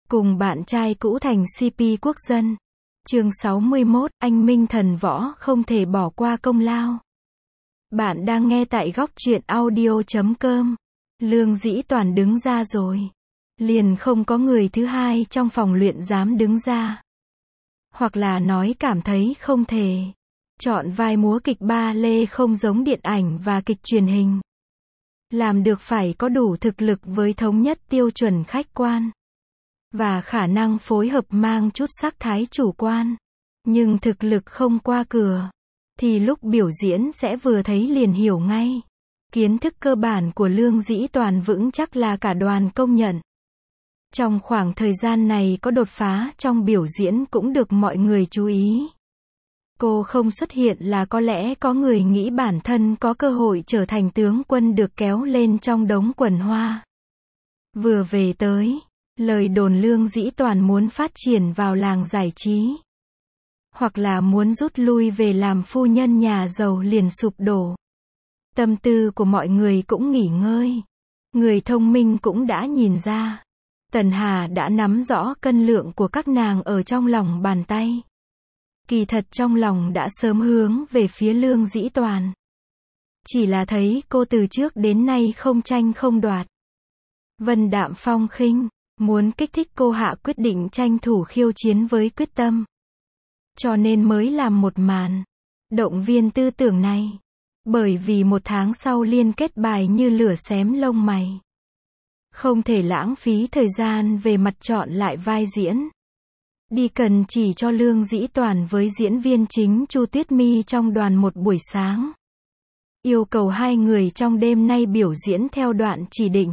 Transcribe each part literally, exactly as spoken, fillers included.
Cùng bạn trai cũ thành xê pê quốc dân. Chương sáu mươi mốt, anh minh thần võ không thể bỏ qua công lao. Bạn đang nghe tại góc truyện audio chấm com. Lương Dĩ Toàn đứng ra rồi. Liền không có người thứ hai trong phòng luyện dám đứng ra. Hoặc là nói cảm thấy không thể. Chọn vai múa kịch ba lê không giống điện ảnh và kịch truyền hình. Làm được phải có đủ thực lực với thống nhất tiêu chuẩn khách quan. Và khả năng phối hợp mang chút sắc thái chủ quan. Nhưng thực lực không qua cửa. Thì lúc biểu diễn sẽ vừa thấy liền hiểu ngay. Kiến thức cơ bản của Lương Dĩ Toàn vững chắc là cả đoàn công nhận. Trong khoảng thời gian này có đột phá trong biểu diễn cũng được mọi người chú ý. Cô không xuất hiện là có lẽ có người nghĩ bản thân có cơ hội trở thành tướng quân được kéo lên trong đống quần hoa. Vừa về tới, lời đồn Lương Dĩ Toàn muốn phát triển vào làng giải trí. Hoặc là muốn rút lui về làm phu nhân nhà giàu liền sụp đổ. Tâm tư của mọi người cũng nghỉ ngơi. Người thông minh cũng đã nhìn ra. Tần Hà đã nắm rõ cân lượng của các nàng ở trong lòng bàn tay. Kỳ thật trong lòng đã sớm hướng về phía Lương Dĩ Toàn. Chỉ là thấy cô từ trước đến nay không tranh không đoạt. Vân đạm phong khinh, muốn kích thích cô hạ quyết định tranh thủ khiêu chiến với quyết tâm. Cho nên mới làm một màn động viên tư tưởng này. Bởi vì một tháng sau liên kết bài như lửa xém lông mày. Không thể lãng phí thời gian về mặt chọn lại vai diễn. Đi cần chỉ cho Lương Dĩ Toàn với diễn viên chính Chu Tuyết My trong đoàn một buổi sáng. Yêu cầu hai người trong đêm nay biểu diễn theo đoạn chỉ định.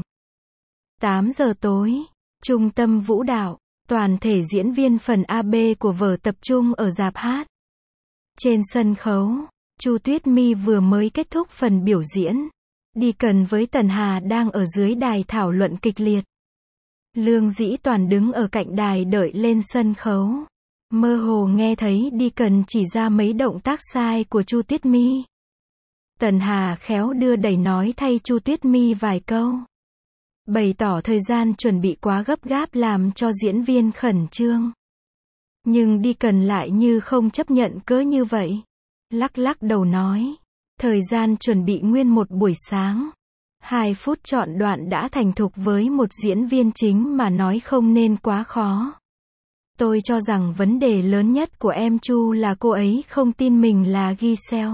tám giờ tối, trung tâm vũ đạo, toàn thể diễn viên phần A B của vở tập trung ở rạp hát. Trên sân khấu, Chu Tuyết My vừa mới kết thúc phần biểu diễn. Đi cần với Tần Hà đang ở dưới đài thảo luận kịch liệt. Lương Dĩ Toàn đứng ở cạnh đài đợi lên sân khấu. Mơ hồ nghe thấy Đi cần chỉ ra mấy động tác sai của Chu Tuyết My. Tần Hà khéo đưa đẩy nói thay Chu Tuyết My vài câu. Bày tỏ thời gian chuẩn bị quá gấp gáp làm cho diễn viên khẩn trương. Nhưng Đi cần lại như không chấp nhận cớ như vậy. Lắc lắc đầu nói. Thời gian chuẩn bị nguyên một buổi sáng. Hai phút chọn đoạn đã thành thục với một diễn viên chính mà nói không nên quá khó. Tôi cho rằng vấn đề lớn nhất của em Chu là cô ấy không tin mình là Giselle.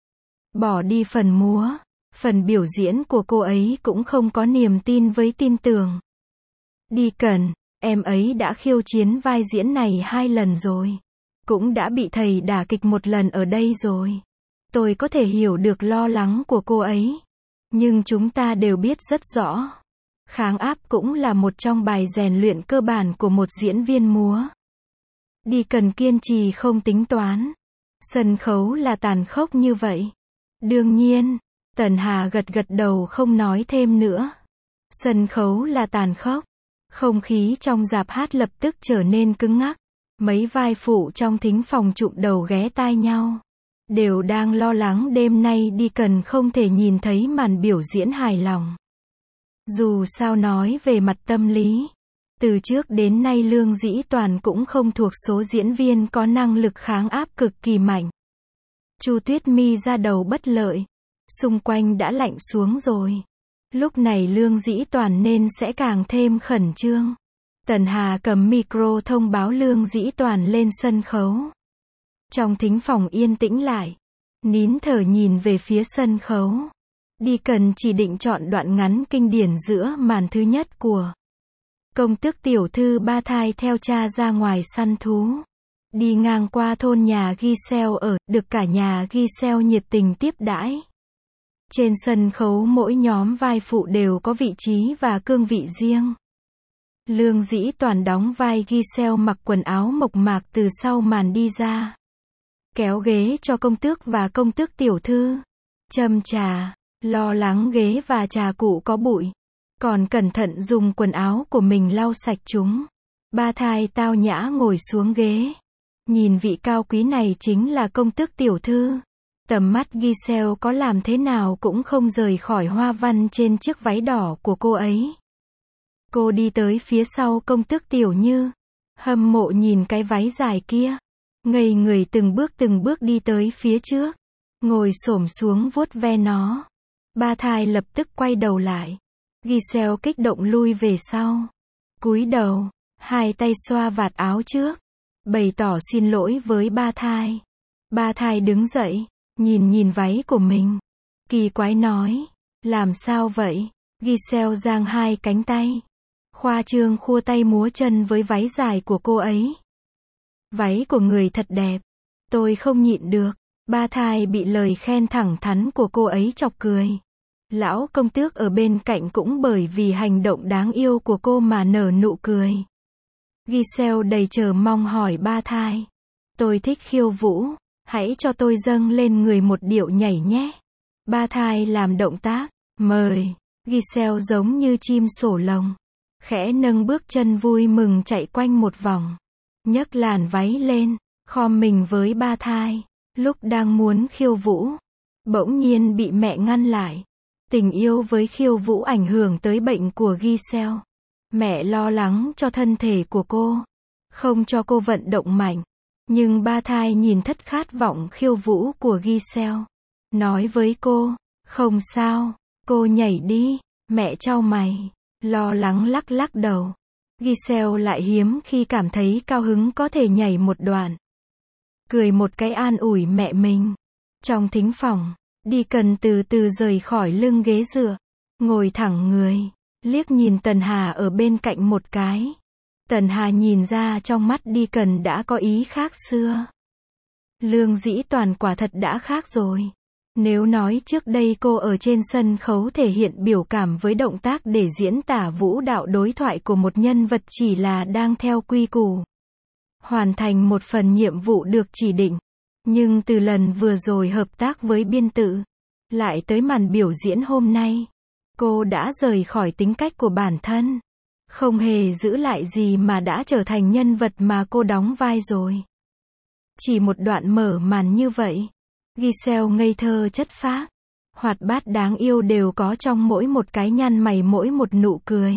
Bỏ đi phần múa, phần biểu diễn của cô ấy cũng không có niềm tin với tin tưởng. Đi cần, em ấy đã khiêu chiến vai diễn này hai lần rồi. Cũng đã bị thầy đả kịch một lần ở đây rồi. Tôi có thể hiểu được lo lắng của cô ấy. Nhưng chúng ta đều biết rất rõ. Kháng áp cũng là một trong bài rèn luyện cơ bản của một diễn viên múa. Đi cần kiên trì không tính toán. Sân khấu là tàn khốc như vậy. Đương nhiên, Tần Hà gật gật đầu không nói thêm nữa. Sân khấu là tàn khốc. Không khí trong rạp hát lập tức trở nên cứng ngắc. Mấy vai phụ trong thính phòng chụm đầu ghé tai nhau. Đều đang lo lắng đêm nay Đi cần không thể nhìn thấy màn biểu diễn hài lòng. Dù sao nói về mặt tâm lý. Từ trước đến nay Lương Dĩ Toàn cũng không thuộc số diễn viên có năng lực kháng áp cực kỳ mạnh. Chu Tuyết My ra đầu bất lợi. Xung quanh đã lạnh xuống rồi. Lúc này Lương Dĩ Toàn nên sẽ càng thêm khẩn trương. Tần Hà cầm micro thông báo Lương Dĩ Toàn lên sân khấu. Trong thính phòng yên tĩnh lại. Nín thở nhìn về phía sân khấu. Đi cần chỉ định chọn đoạn ngắn kinh điển giữa màn thứ nhất của công tước tiểu thư ba thai theo cha ra ngoài săn thú. Đi ngang qua thôn nhà Giselle ở, được cả nhà Giselle nhiệt tình tiếp đãi. Trên sân khấu mỗi nhóm vai phụ đều có vị trí và cương vị riêng. Lương Dĩ Toàn đóng vai Giselle mặc quần áo mộc mạc từ sau màn đi ra. Kéo ghế cho công tước và công tước tiểu thư. Châm trà, lo lắng ghế và trà cụ có bụi. Còn cẩn thận dùng quần áo của mình lau sạch chúng. Ba thai tao nhã ngồi xuống ghế. Nhìn vị cao quý này chính là công tước tiểu thư. Tầm mắt Giselle có làm thế nào cũng không rời khỏi hoa văn trên chiếc váy đỏ của cô ấy. Cô đi tới phía sau công tước Tiểu Như. Hâm mộ nhìn cái váy dài kia. Ngây người từng bước từng bước đi tới phía trước. Ngồi xổm xuống vuốt ve nó. Ba Thai lập tức quay đầu lại. Giselle kích động lui về sau. Cúi đầu, hai tay xoa vạt áo trước. Bày tỏ xin lỗi với Ba Thai. Ba Thai đứng dậy, nhìn nhìn váy của mình. Kỳ quái nói, làm sao vậy? Giselle giang hai cánh tay. Khoa trương khua tay múa chân với váy dài của cô ấy. Váy của người thật đẹp. Tôi không nhịn được. Ba Thai bị lời khen thẳng thắn của cô ấy chọc cười. Lão công tước ở bên cạnh cũng bởi vì hành động đáng yêu của cô mà nở nụ cười. Giselle đầy chờ mong hỏi Ba Thai. Tôi thích khiêu vũ, hãy cho tôi dâng lên người một điệu nhảy nhé. Ba Thai làm động tác, mời. Giselle giống như chim sổ lồng. Khẽ nâng bước chân vui mừng chạy quanh một vòng. Nhấc làn váy lên, khom mình với Ba Thai. Lúc đang muốn khiêu vũ, bỗng nhiên bị mẹ ngăn lại. Tình yêu với khiêu vũ ảnh hưởng tới bệnh của Giselle. Mẹ lo lắng cho thân thể của cô, không cho cô vận động mạnh. Nhưng Ba Thai nhìn thất khát vọng khiêu vũ của Giselle. Nói với cô, không sao, cô nhảy đi. Mẹ chau mày, lo lắng lắc lắc đầu. Giselle lại hiếm khi cảm thấy cao hứng có thể nhảy một đoạn. Cười một cái an ủi mẹ mình. Trong thính phòng, Deacon từ từ rời khỏi lưng ghế dựa. Ngồi thẳng người, liếc nhìn Tần Hà ở bên cạnh một cái. Tần Hà nhìn ra trong mắt Deacon đã có ý khác xưa. Lương Dĩ Toàn quả thật đã khác rồi. Nếu nói trước đây cô ở trên sân khấu thể hiện biểu cảm với động tác để diễn tả vũ đạo đối thoại của một nhân vật chỉ là đang theo quy củ, hoàn thành một phần nhiệm vụ được chỉ định. Nhưng từ lần vừa rồi hợp tác với biên tự, lại tới màn biểu diễn hôm nay, cô đã rời khỏi tính cách của bản thân. Không hề giữ lại gì mà đã trở thành nhân vật mà cô đóng vai rồi. Chỉ một đoạn mở màn như vậy, Giselle ngây thơ chất phác, hoạt bát đáng yêu đều có trong mỗi một cái nhăn mày mỗi một nụ cười.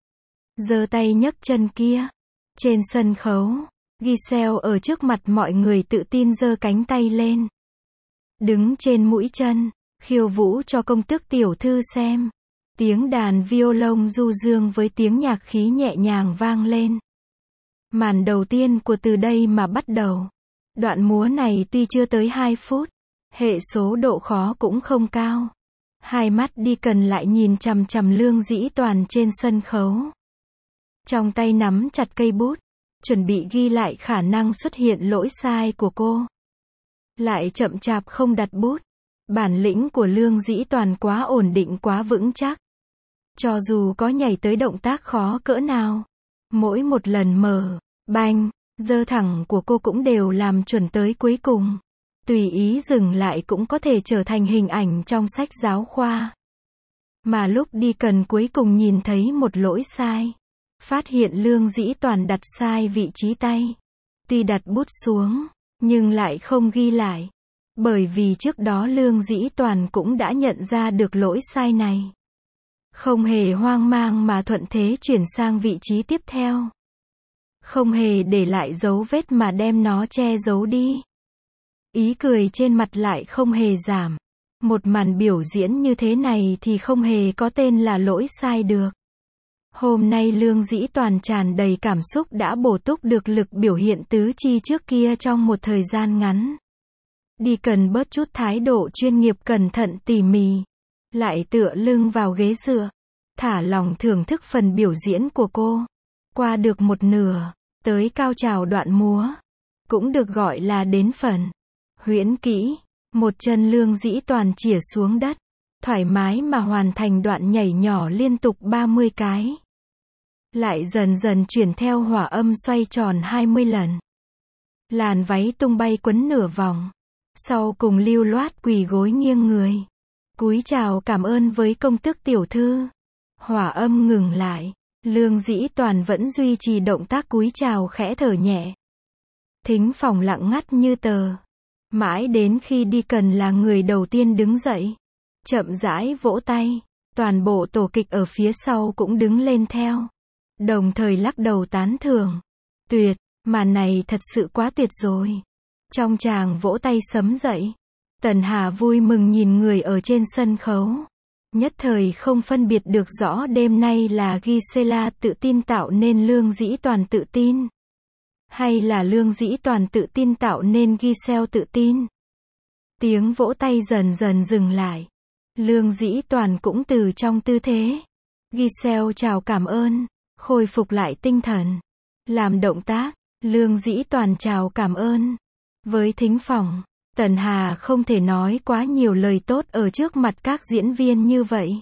Giơ tay nhấc chân kia. Trên sân khấu, Giselle ở trước mặt mọi người tự tin giơ cánh tay lên. Đứng trên mũi chân, khiêu vũ cho công tước tiểu thư xem. Tiếng đàn violon du dương với tiếng nhạc khí nhẹ nhàng vang lên. Màn đầu tiên của Từ đây mà bắt đầu. Đoạn múa này tuy chưa tới hai phút, hệ số độ khó cũng không cao. Hai mắt Deacon lại nhìn chằm chằm Lương Dĩ Toàn trên sân khấu. Trong tay nắm chặt cây bút, chuẩn bị ghi lại khả năng xuất hiện lỗi sai của cô. Lại chậm chạp không đặt bút. Bản lĩnh của Lương Dĩ Toàn quá ổn định quá vững chắc. Cho dù có nhảy tới động tác khó cỡ nào, mỗi một lần mở, banh, giơ thẳng của cô cũng đều làm chuẩn tới cuối cùng. Tùy ý dừng lại cũng có thể trở thành hình ảnh trong sách giáo khoa. Mà lúc đi cần cuối cùng nhìn thấy một lỗi sai. Phát hiện Lương Dĩ Toàn đặt sai vị trí tay. Tuy đặt bút xuống, nhưng lại không ghi lại. Bởi vì trước đó Lương Dĩ Toàn cũng đã nhận ra được lỗi sai này. Không hề hoang mang mà thuận thế chuyển sang vị trí tiếp theo. Không hề để lại dấu vết mà đem nó che giấu đi. Ý cười trên mặt lại không hề giảm. Một màn biểu diễn như thế này thì không hề có tên là lỗi sai được. Hôm nay Lương Dĩ Toàn tràn đầy cảm xúc đã bổ túc được lực biểu hiện tứ chi trước kia trong một thời gian ngắn. Đi cần bớt chút thái độ chuyên nghiệp cẩn thận tỉ mỉ. Lại tựa lưng vào ghế dựa. Thả lòng thưởng thức phần biểu diễn của cô. Qua được một nửa, tới cao trào đoạn múa. Cũng được gọi là đến phần huyễn kỹ. Một chân Lương Dĩ Toàn chỉa xuống đất. Thoải mái mà hoàn thành đoạn nhảy nhỏ liên tục ba mươi cái. Lại dần dần chuyển theo hỏa âm xoay tròn hai mươi lần. Làn váy tung bay quấn nửa vòng. Sau cùng lưu loát quỳ gối nghiêng người. Cúi chào cảm ơn với công tước tiểu thư. Hỏa âm ngừng lại. Lương Dĩ Toàn vẫn duy trì động tác cúi chào khẽ thở nhẹ. Thính phòng lặng ngắt như tờ. Mãi đến khi đi cần là người đầu tiên đứng dậy. Chậm rãi vỗ tay. Toàn bộ tổ kịch ở phía sau cũng đứng lên theo. đồng thời lắc đầu tán thưởng. Tuyệt, màn này thật sự quá tuyệt rồi. Trong tràng vỗ tay sấm dậy. Tần Hà vui mừng nhìn người ở trên sân khấu. Nhất thời không phân biệt được rõ đêm nay là Gisela tự tin tạo nên Lương Dĩ Toàn tự tin. Hay là Lương Dĩ Toàn tự tin tạo nên Giselle tự tin. Tiếng vỗ tay dần dần dừng lại. Lương Dĩ Toàn cũng từ trong tư thế. Giselle chào cảm ơn, khôi phục lại tinh thần. Làm động tác, Lương Dĩ Toàn chào cảm ơn. Với thính phòng, Tần Hà không thể nói quá nhiều lời tốt ở trước mặt các diễn viên như vậy.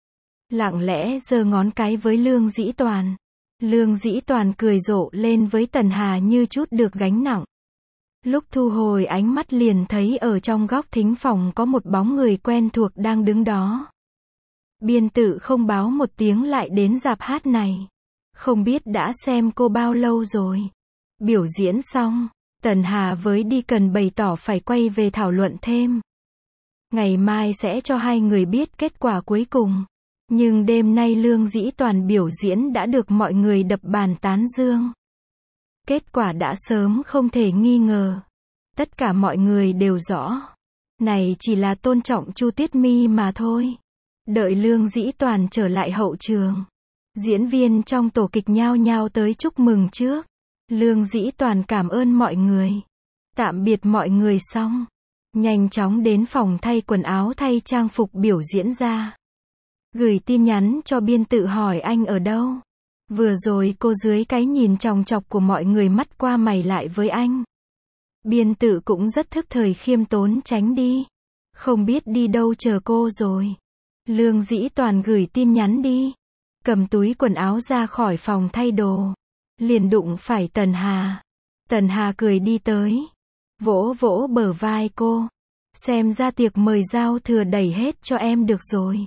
Lặng lẽ giơ ngón cái với Lương Dĩ Toàn. Lương Dĩ Toàn cười rộ lên với Tần Hà như chút được gánh nặng. Lúc thu hồi ánh mắt liền thấy ở trong góc thính phòng có một bóng người quen thuộc đang đứng đó. Biên tự không báo một tiếng lại đến rạp hát này. Không biết đã xem cô bao lâu rồi. Biểu diễn xong, Tần Hà với Đi Cần bày tỏ phải quay về thảo luận thêm. Ngày mai sẽ cho hai người biết kết quả cuối cùng. Nhưng đêm nay Lương Dĩ Toàn biểu diễn đã được mọi người đập bàn tán dương. Kết quả đã sớm không thể nghi ngờ. Tất cả mọi người đều rõ. Này chỉ là tôn trọng Chu Tuyết My mà thôi. Đợi Lương Dĩ Toàn trở lại hậu trường. Diễn viên trong tổ kịch nhao nhao tới chúc mừng trước. Lương Dĩ Toàn cảm ơn mọi người. Tạm biệt mọi người xong. Nhanh chóng đến phòng thay quần áo thay trang phục biểu diễn ra. Gửi tin nhắn cho biên tự hỏi anh ở đâu. Vừa rồi cô dưới cái nhìn chòng chọc của mọi người mắt qua mày lại với anh. Biên tự cũng rất thức thời khiêm tốn tránh đi. Không biết đi đâu chờ cô rồi. Lương Dĩ Toàn gửi tin nhắn đi. Cầm túi quần áo ra khỏi phòng thay đồ. Liền đụng phải Tần Hà. Tần Hà cười đi tới. Vỗ vỗ bờ vai cô. Xem ra tiệc mời giao thừa đẩy hết cho em được rồi.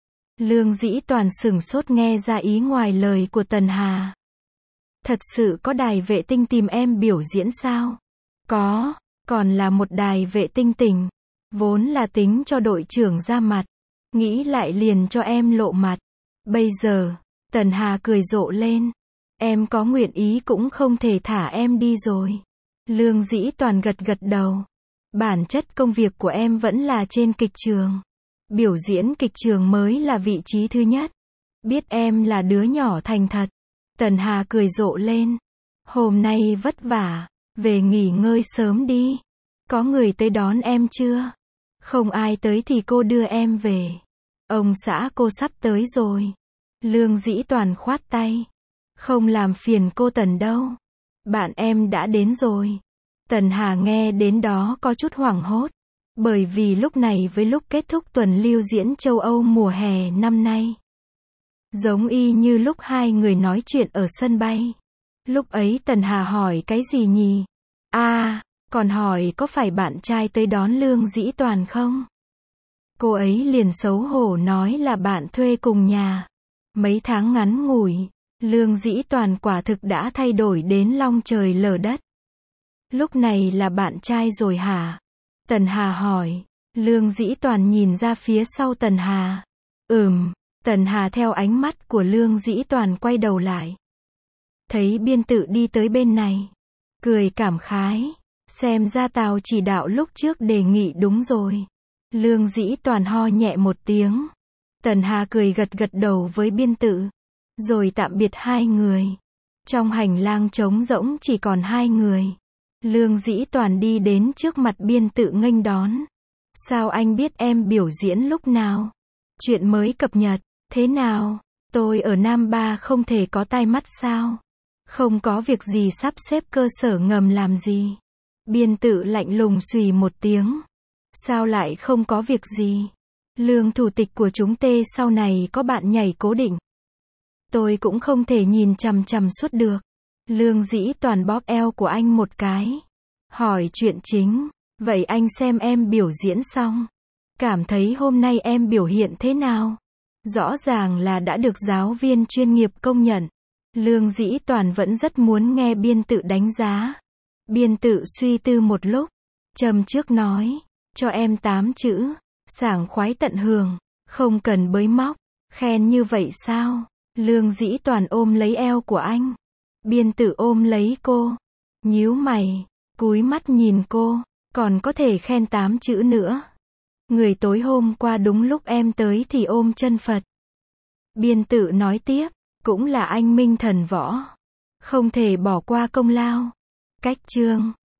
Lương Dĩ Toàn sửng sốt nghe ra ý ngoài lời của Tần Hà. Thật sự có đài vệ tinh tìm em biểu diễn sao? Có, còn là một đài vệ tinh tỉnh. Vốn là tính cho đội trưởng ra mặt. Nghĩ lại liền cho em lộ mặt. Bây giờ, Tần Hà cười rộ lên. Em có nguyện ý cũng không thể thả em đi rồi. Lương Dĩ Toàn gật gật đầu. Bản chất công việc của em vẫn là trên kịch trường. Biểu diễn kịch trường mới là vị trí thứ nhất. Biết em là đứa nhỏ thành thật. Tần Hà cười rộ lên. Hôm nay vất vả. Về nghỉ ngơi sớm đi. Có người tới đón em chưa? Không ai tới thì cô đưa em về. Ông xã cô sắp tới rồi. Lương Dĩ Toàn khoát tay. Không làm phiền cô Tần đâu. Bạn em đã đến rồi. Tần Hà nghe đến đó có chút hoảng hốt. Bởi vì lúc này với lúc kết thúc tuần lưu diễn châu Âu mùa hè năm nay. Giống y như lúc hai người nói chuyện ở sân bay. Lúc ấy Tần Hà hỏi cái gì nhỉ? À, còn hỏi có phải bạn trai tới đón Lương Dĩ Toàn không? Cô ấy liền xấu hổ nói là bạn thuê cùng nhà. Mấy tháng ngắn ngủi, Lương Dĩ Toàn quả thực đã thay đổi đến long trời lở đất. Lúc này là bạn trai rồi hả? Tần Hà hỏi. Lương Dĩ Toàn nhìn ra phía sau Tần Hà. Ừm, Tần Hà theo ánh mắt của Lương Dĩ Toàn quay đầu lại. Thấy biên tự đi tới bên này. Cười cảm khái. Xem ra Tào chỉ đạo lúc trước đề nghị đúng rồi. Lương Dĩ Toàn ho nhẹ một tiếng. Tần Hà cười gật gật đầu với biên tự. Rồi tạm biệt hai người. Trong hành lang trống rỗng chỉ còn hai người. Lương Dĩ Toàn đi đến trước mặt biên tự nghênh đón. Sao anh biết em biểu diễn lúc nào? Chuyện mới cập nhật. Thế nào? Tôi ở Nam Ba không thể có tai mắt sao? Không có việc gì sắp xếp cơ sở ngầm làm gì? Biên tự lạnh lùng xùy một tiếng. Sao lại không có việc gì? Lương thủ tịch của chúng tê sau này có bạn nhảy cố định. Tôi cũng không thể nhìn chằm chằm suốt được. Lương Dĩ Toàn bóp eo của anh một cái. Hỏi chuyện chính. Vậy anh xem em biểu diễn xong. Cảm thấy hôm nay em biểu hiện thế nào? Rõ ràng là đã được giáo viên chuyên nghiệp công nhận. Lương Dĩ Toàn vẫn rất muốn nghe biên tự đánh giá. Biên tự suy tư một lúc. Châm trước nói. Cho em tám chữ. Sảng khoái tận hưởng. Không cần bới móc. Khen như vậy sao? Lương Dĩ Toàn ôm lấy eo của anh. Biên Tử ôm lấy cô. Nhíu mày. Cúi mắt nhìn cô. Còn có thể khen tám chữ nữa. Người tối hôm qua đúng lúc em tới thì ôm chân Phật. Biên Tử nói tiếp. Cũng là anh minh thần võ. Không thể bỏ qua công lao. Cách chương.